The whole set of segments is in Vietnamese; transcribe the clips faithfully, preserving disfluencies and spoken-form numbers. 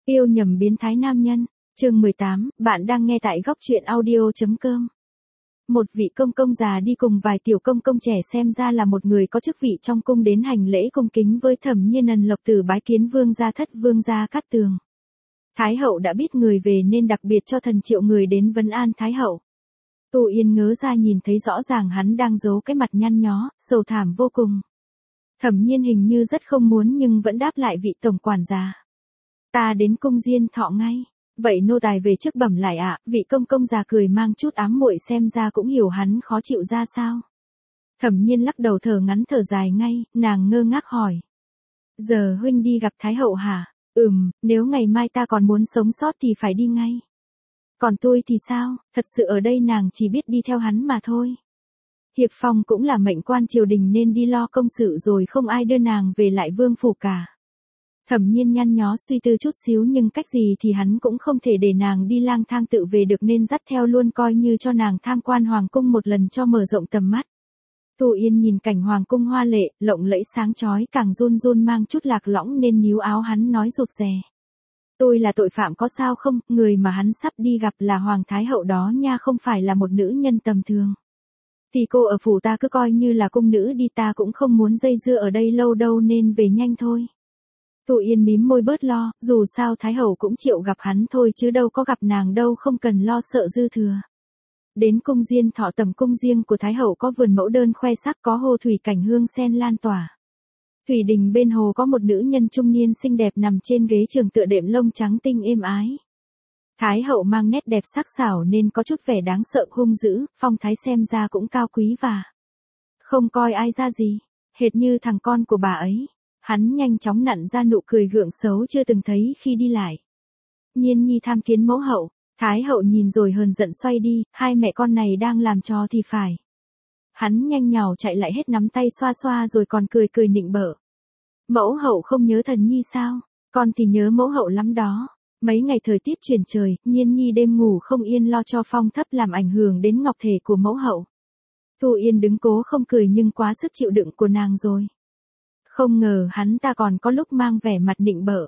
Yêu nhầm biến thái nam nhân, chương mười tám, bạn đang nghe tại góc truyện audio.com. Một vị công công già đi cùng vài tiểu công công trẻ xem ra là một người có chức vị trong cung đến hành lễ cung kính với Thẩm Nhiên ân lộc tử bái kiến vương gia thất vương gia Cát Tường. Thái hậu đã biết người về nên đặc biệt cho thần triệu người đến vấn an Thái hậu. Tu Yên ngớ ra nhìn thấy rõ ràng hắn đang giấu cái mặt nhăn nhó, sầu thảm vô cùng. Thẩm Nhiên hình như rất không muốn nhưng vẫn đáp lại vị tổng quản gia. Ta đến cung Diên Thọ ngay. Vậy nô tài về trước bẩm lại ạ. Vị công công già cười mang chút ám muội xem ra cũng hiểu hắn khó chịu ra sao. Thẩm Nhiên lắc đầu thở ngắn thở dài ngay, nàng ngơ ngác hỏi. Giờ huynh đi gặp Thái hậu hả? Ừm, nếu ngày mai ta còn muốn sống sót thì phải đi ngay. Còn tôi thì sao, thật sự ở đây nàng chỉ biết đi theo hắn mà thôi. Hiệp Phong cũng là mệnh quan triều đình nên đi lo công sự rồi không ai đưa nàng về lại vương phủ cả. Thẩm Nhiên nhăn nhó suy tư chút xíu nhưng cách gì thì hắn cũng không thể để nàng đi lang thang tự về được nên dắt theo luôn coi như cho nàng tham quan hoàng cung một lần cho mở rộng tầm mắt. Tu Yên nhìn cảnh hoàng cung hoa lệ, lộng lẫy sáng chói càng run run mang chút lạc lõng nên níu áo hắn nói rụt rè. Tôi là tội phạm có sao không, người mà hắn sắp đi gặp là Hoàng Thái hậu đó nha, không phải là một nữ nhân tầm thường. Thì cô ở phủ ta cứ coi như là cung nữ đi, ta cũng không muốn dây dưa ở đây lâu đâu nên về nhanh thôi. Tu Yên mím môi bớt lo, dù sao Thái hậu cũng chịu gặp hắn thôi chứ đâu có gặp nàng đâu, không cần lo sợ dư thừa. Đến cung Diên Thọ, tầm cung riêng của Thái hậu có vườn mẫu đơn khoe sắc, có hồ thủy cảnh hương sen lan tỏa. Thủy đình bên hồ có một nữ nhân trung niên xinh đẹp nằm trên ghế trường tựa đệm lông trắng tinh êm ái. Thái hậu mang nét đẹp sắc sảo nên có chút vẻ đáng sợ hung dữ, phong thái xem ra cũng cao quý và không coi ai ra gì, hệt như thằng con của bà ấy. Hắn nhanh chóng nặn ra nụ cười gượng xấu chưa từng thấy khi đi lại. Nhiên nhi tham kiến mẫu hậu. Thái hậu nhìn rồi hờn giận xoay đi, hai mẹ con này đang làm trò thì phải. Hắn nhanh nhào chạy lại hết nắm tay xoa xoa rồi còn cười cười nịnh bợ. Mẫu hậu không nhớ thần nhi sao? Con thì nhớ mẫu hậu lắm đó. Mấy ngày thời tiết chuyển trời, Nhiên nhi đêm ngủ không yên lo cho phong thấp làm ảnh hưởng đến ngọc thể của mẫu hậu. Tu Yên đứng cố không cười nhưng quá sức chịu đựng của nàng rồi. Không ngờ hắn ta còn có lúc mang vẻ mặt nịnh bợ.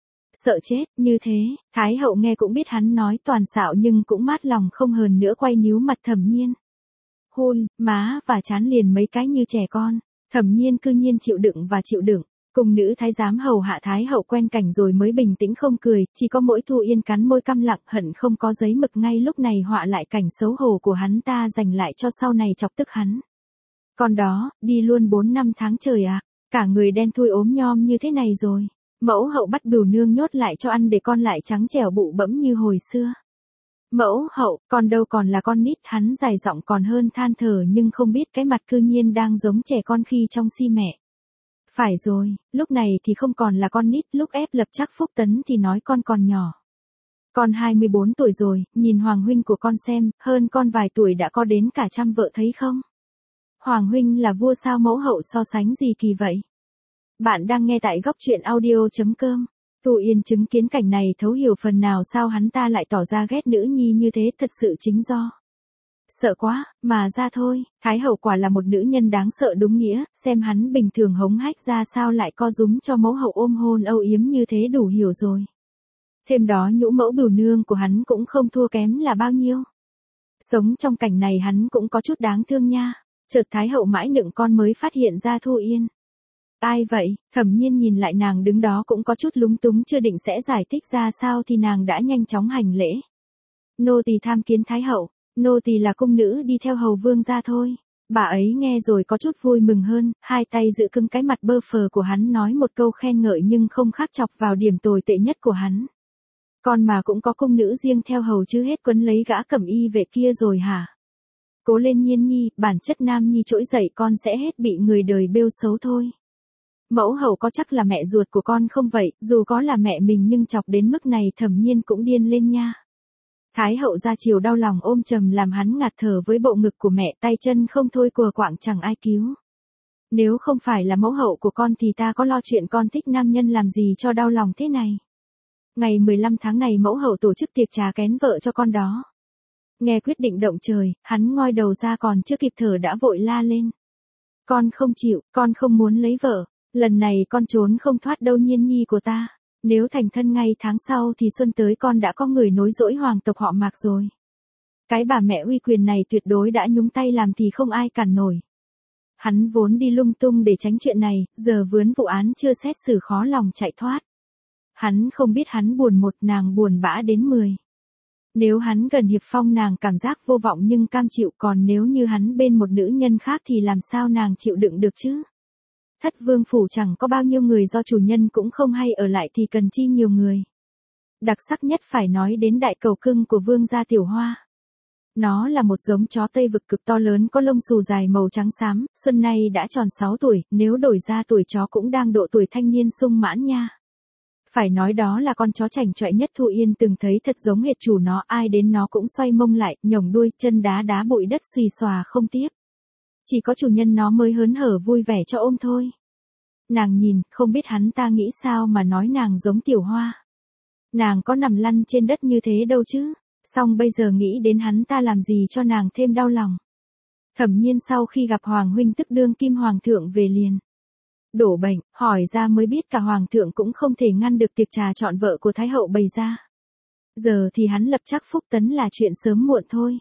Sợ chết, như thế, Thái hậu nghe cũng biết hắn nói toàn xạo nhưng cũng mát lòng không hờn nữa, quay níu mặt Thẩm Nhiên. Hôn, má và chán liền mấy cái như trẻ con. Thẩm Nhiên cư nhiên chịu đựng và chịu đựng. Cùng nữ thái giám hầu hạ Thái hậu quen cảnh rồi mới bình tĩnh không cười, chỉ có mỗi Tu Yên cắn môi căm lặng hận không có giấy mực ngay lúc này họa lại cảnh xấu hổ của hắn ta dành lại cho sau này chọc tức hắn. Còn đó, đi luôn bốn năm tháng trời à, cả người đen thui ốm nhom như thế này rồi. Mẫu hậu bắt bửu nương nhốt lại cho ăn để con lại trắng trẻo bụ bẫm như hồi xưa. Mẫu hậu, con đâu còn là con nít, hắn dài giọng còn hơn than thở nhưng không biết cái mặt cư nhiên đang giống trẻ con khi trong si mẹ. Phải rồi, lúc này thì không còn là con nít, lúc ép lập chắc phúc tấn thì nói con còn nhỏ. Con hai mươi bốn tuổi rồi, nhìn Hoàng huynh của con xem, hơn con vài tuổi đã có đến cả trăm vợ thấy không? Hoàng huynh là vua sao mẫu hậu so sánh gì kỳ vậy? Bạn đang nghe tại góc truyện audio.com. Tu Yên chứng kiến cảnh này thấu hiểu phần nào sao hắn ta lại tỏ ra ghét nữ nhi như thế, thật sự chính do sợ quá, mà ra thôi. Thái hậu quả là một nữ nhân đáng sợ đúng nghĩa, xem hắn bình thường hống hách ra sao lại co rúm cho mẫu hậu ôm hôn âu yếm như thế đủ hiểu rồi. Thêm đó nhũ mẫu bửu nương của hắn cũng không thua kém là bao nhiêu. Sống trong cảnh này hắn cũng có chút đáng thương nha. Chợt Thái hậu mãi nựng con mới phát hiện ra Tu Yên. Ai vậy? Thẩm Nhiên nhìn lại nàng đứng đó cũng có chút lúng túng, chưa định sẽ giải thích ra sao thì nàng đã nhanh chóng hành lễ. Nô tỳ tham kiến Thái hậu, nô tỳ là cung nữ đi theo hầu vương gia thôi. Bà ấy nghe rồi có chút vui mừng hơn, hai tay giữ cứng cái mặt bơ phờ của hắn nói một câu khen ngợi nhưng không khác chọc vào điểm tồi tệ nhất của hắn. Con mà cũng có cung nữ riêng theo hầu chứ hết quấn lấy gã cẩm y vệ kia rồi hả? Cố lên Nhiên nhi, bản chất nam nhi trỗi dậy con sẽ hết bị người đời bêu xấu thôi. Mẫu hậu có chắc là mẹ ruột của con không vậy, dù có là mẹ mình nhưng chọc đến mức này Thẩm Nhiên cũng điên lên nha. Thái hậu ra chiều đau lòng ôm chầm làm hắn ngạt thở với bộ ngực của mẹ, tay chân không thôi cùa quạng chẳng ai cứu. Nếu không phải là mẫu hậu của con thì ta có lo chuyện con thích nam nhân làm gì cho đau lòng thế này. Ngày mười lăm tháng này mẫu hậu tổ chức tiệc trà kén vợ cho con đó. Nghe quyết định động trời, hắn ngoi đầu ra còn chưa kịp thở đã vội la lên. Con không chịu, con không muốn lấy vợ. Lần này con trốn không thoát đâu Nhiên nhi của ta. Nếu thành thân ngay tháng sau thì xuân tới con đã có người nối dõi hoàng tộc họ Mạc rồi. Cái bà mẹ uy quyền này tuyệt đối đã nhúng tay làm thì không ai cản nổi. Hắn vốn đi lung tung để tránh chuyện này, giờ vướng vụ án chưa xét xử khó lòng chạy thoát. Hắn không biết hắn buồn một, nàng buồn bã đến mười. Nếu hắn gần Hiệp Phong nàng cảm giác vô vọng nhưng cam chịu, còn nếu như hắn bên một nữ nhân khác thì làm sao nàng chịu đựng được chứ? Thất vương phủ chẳng có bao nhiêu người, do chủ nhân cũng không hay ở lại thì cần chi nhiều người. Đặc sắc nhất phải nói đến đại cầu cưng của vương gia Tiểu Hoa. Nó là một giống chó Tây vực cực to lớn có lông xù dài màu trắng xám, xuân nay đã tròn sáu tuổi, nếu đổi ra tuổi chó cũng đang độ tuổi thanh niên sung mãn nha. Phải nói đó là con chó chảnh chọe nhất Thu Yên từng thấy, thật giống hệt chủ nó, ai đến nó cũng xoay mông lại, nhổng đuôi, chân đá đá bụi đất xùy xòa không tiếp. Chỉ có chủ nhân nó mới hớn hở vui vẻ cho ôm thôi. Nàng nhìn, không biết hắn ta nghĩ sao mà nói nàng giống Tiểu Hoa. Nàng có nằm lăn trên đất như thế đâu chứ, song bây giờ nghĩ đến hắn ta làm gì cho nàng thêm đau lòng. Thẩm Nhiên sau khi gặp Hoàng huynh tức đương kim hoàng thượng về liền đổ bệnh, hỏi ra mới biết cả hoàng thượng cũng không thể ngăn được tiệc trà chọn vợ của thái hậu bày ra. Giờ thì hắn lập chắc phúc tấn là chuyện sớm muộn thôi.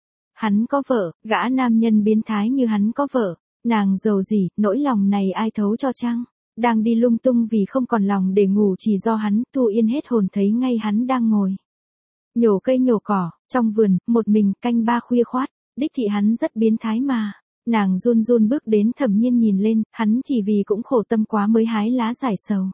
Hắn có vợ, gã nam nhân biến thái như hắn có vợ, nàng giàu gì, nỗi lòng này ai thấu cho chăng? Đang đi lung tung vì không còn lòng để ngủ chỉ do hắn. Thu Yên hết hồn thấy ngay hắn đang ngồi nhổ cây nhổ cỏ trong vườn, một mình canh ba khuya khoát, đích thị hắn rất biến thái mà. Nàng run run bước đến, Thẩm Nhiên nhìn lên, hắn chỉ vì cũng khổ tâm quá mới hái lá giải sầu.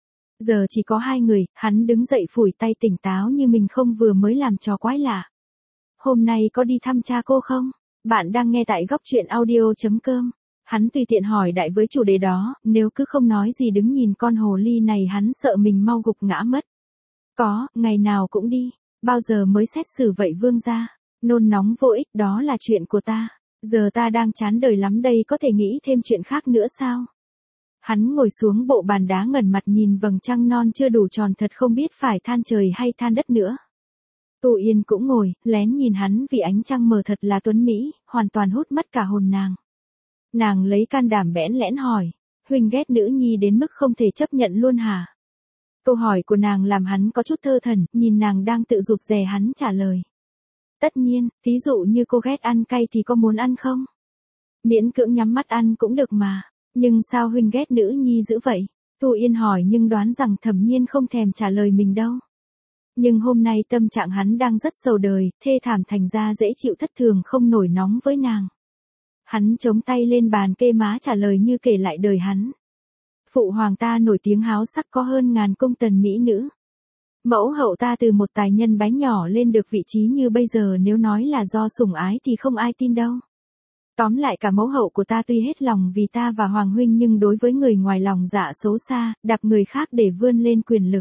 Giờ chỉ có hai người, hắn đứng dậy phủi tay tỉnh táo như mình không vừa mới làm trò quái lạ. Hôm nay có đi thăm cha cô không? Bạn đang nghe tại góc truyện audio chấm com. Hắn tùy tiện hỏi đại với chủ đề đó, nếu cứ không nói gì đứng nhìn con hồ ly này hắn sợ mình mau gục ngã mất. Có, ngày nào cũng đi, bao giờ mới xét xử vậy vương gia? Nôn nóng vô ích, đó là chuyện của ta. Giờ ta đang chán đời lắm đây, có thể nghĩ thêm chuyện khác nữa sao? Hắn ngồi xuống bộ bàn đá ngẩn mặt nhìn vầng trăng non chưa đủ tròn, thật không biết phải than trời hay than đất nữa. Thu Yên cũng ngồi, lén nhìn hắn vì ánh trăng mờ thật là tuấn mỹ, hoàn toàn hút mất cả hồn nàng. Nàng lấy can đảm bẽn lẽn hỏi, huynh ghét nữ nhi đến mức không thể chấp nhận luôn hả? Câu hỏi của nàng làm hắn có chút thơ thẩn, nhìn nàng đang tự rụt rè hắn trả lời. Tất nhiên, thí dụ như cô ghét ăn cay thì có muốn ăn không? Miễn cưỡng nhắm mắt ăn cũng được mà, nhưng sao huynh ghét nữ nhi dữ vậy? Thu Yên hỏi nhưng đoán rằng Thẩm Nhiên không thèm trả lời mình đâu. Nhưng hôm nay tâm trạng hắn đang rất sầu đời, thê thảm thành ra dễ chịu thất thường không nổi nóng với nàng. Hắn chống tay lên bàn kê má trả lời như kể lại đời hắn. Phụ hoàng ta nổi tiếng háo sắc, có hơn ngàn công tần mỹ nữ. Mẫu hậu ta từ một tài nhân bé nhỏ lên được vị trí như bây giờ, nếu nói là do sủng ái thì không ai tin đâu. Tóm lại cả mẫu hậu của ta tuy hết lòng vì ta và Hoàng huynh nhưng đối với người ngoài lòng dạ xấu xa, đạp người khác để vươn lên quyền lực.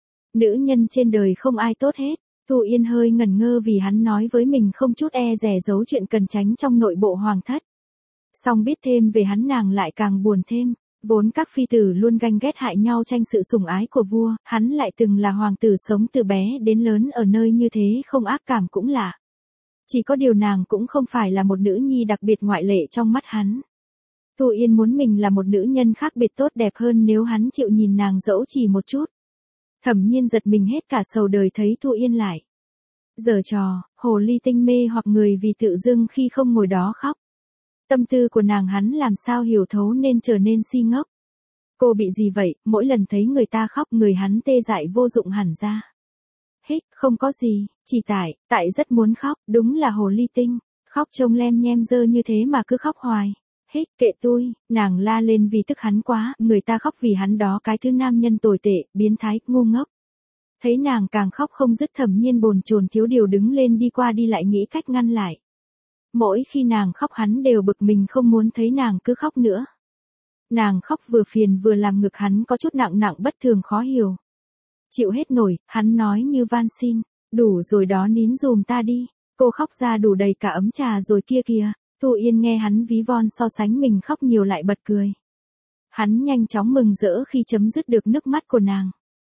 Nữ nhân trên đời không ai tốt hết. Thu Yên hơi ngẩn ngơ vì hắn nói với mình không chút e dè giấu chuyện cần tránh trong nội bộ hoàng thất. Song biết thêm về hắn nàng lại càng buồn thêm. Vốn các phi tử luôn ganh ghét hại nhau tranh sự sủng ái của vua, hắn lại từng là hoàng tử sống từ bé đến lớn ở nơi như thế, không ác cảm cũng lạ. Chỉ có điều nàng cũng không phải là một nữ nhi đặc biệt ngoại lệ trong mắt hắn. Thu Yên muốn mình là một nữ nhân khác biệt tốt đẹp hơn nếu hắn chịu nhìn nàng dẫu chỉ một chút. Thẩm Nhiên giật mình hết cả sầu đời thấy Thu Yên lại giở trò, hồ ly tinh mê hoặc người vì tự dưng khi không ngồi đó khóc. Tâm tư của nàng hắn làm sao hiểu thấu nên trở nên si ngốc. Cô bị gì vậy, mỗi lần thấy người ta khóc người hắn tê dại vô dụng hẳn ra. Hích, không có gì, chỉ tại, tại rất muốn khóc, đúng là hồ ly tinh, khóc trông lem nhem dơ như thế mà cứ khóc hoài. Hích, kệ tôi, nàng la lên vì tức hắn quá, người ta khóc vì hắn đó cái thứ nam nhân tồi tệ, biến thái, ngu ngốc. Thấy nàng càng khóc không dứt, Thẩm Nhiên bồn chồn thiếu điều đứng lên đi qua đi lại nghĩ cách ngăn lại. Mỗi khi nàng khóc hắn đều bực mình không muốn thấy nàng cứ khóc nữa. Nàng khóc vừa phiền vừa làm ngực hắn có chút nặng nặng bất thường khó hiểu. Chịu hết nổi, hắn nói như van xin, đủ rồi đó, nín dùm ta đi. Cô khóc ra đủ đầy cả ấm trà rồi kia kìa. Thu Yên nghe hắn ví von so sánh mình khóc nhiều lại bật cười. Hắn nhanh chóng mừng rỡ khi chấm dứt được nước mắt của nàng.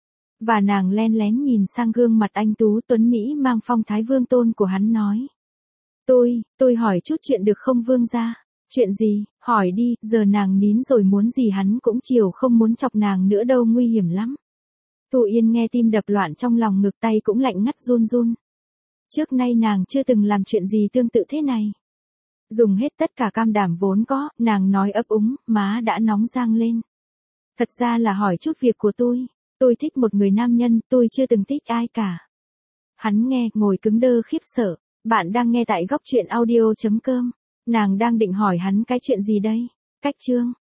Và nàng len lén nhìn sang gương mặt anh tú tuấn Mỹ mang phong thái vương tôn của hắn nói. Tôi, tôi hỏi chút chuyện được không vương gia? Chuyện gì, hỏi đi, giờ nàng nín rồi muốn gì hắn cũng chiều không muốn chọc nàng nữa đâu, nguy hiểm lắm. Thu Yên nghe tim đập loạn trong lòng ngực, tay cũng lạnh ngắt run run. Trước nay nàng chưa từng làm chuyện gì tương tự thế này. Dùng hết tất cả can đảm vốn có, nàng nói ấp úng, má đã nóng rang lên. Thật ra là hỏi chút việc của tôi. Tôi thích một người nam nhân, tôi chưa từng thích ai cả. Hắn nghe, ngồi cứng đơ khiếp sợ. Bạn đang nghe tại góc truyện audio chấm com. Nàng đang định hỏi hắn cái chuyện gì đây? Cách chương.